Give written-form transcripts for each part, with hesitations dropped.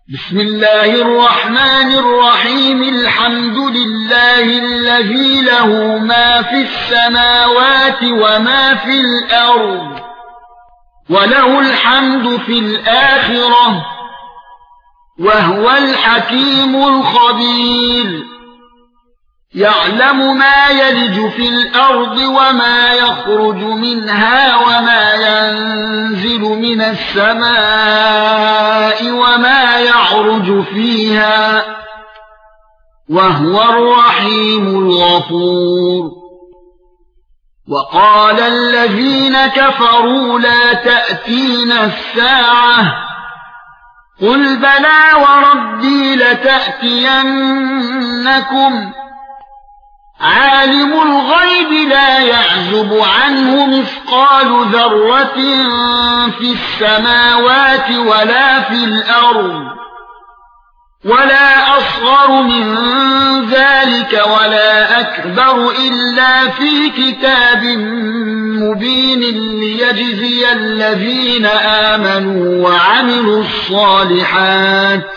بسم الله الرحمن الرحيم الحمد لله الذي له ما في السماوات وما في الأرض وله الحمد في الآخرة وهو الحكيم الخبير يعلم ما يلج في الأرض وما يخرج منها وما ينزل من السماء وما يعرج فيها وهو الرحيم الغفور وقال الذين كفروا لا تأتينا الساعة قل بلى وربي لتأتينكم عالم الغيب لا يعزب عنه مثقال ذرة في السماوات ولا في الأرض ولا أصغر من ذلك ولا أكبر إلا في كتاب مبين ليجزي الذين آمنوا وعملوا الصالحات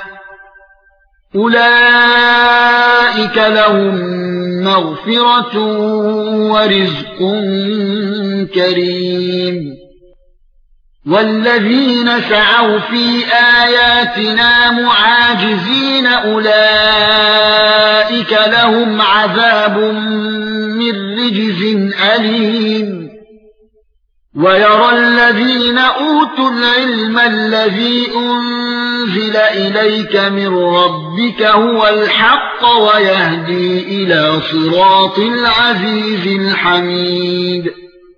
أولئك لهم مغفرة ورزق كريم والذين سعوا في آياتنا معاجزين أولئك لهم عذاب من رجز أليم ويرى الذين أوتوا العلم الذي أنزل إليك من ربك هو الحق ويهدي إلى صراط العزيز الحميد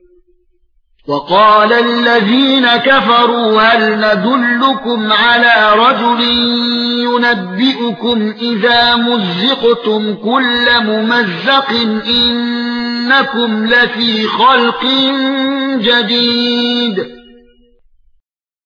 وقال الذين كفروا هل ندلكم على رجل ينبئكم إذا مزقتم كل ممزق إنكم لفي خلق جديد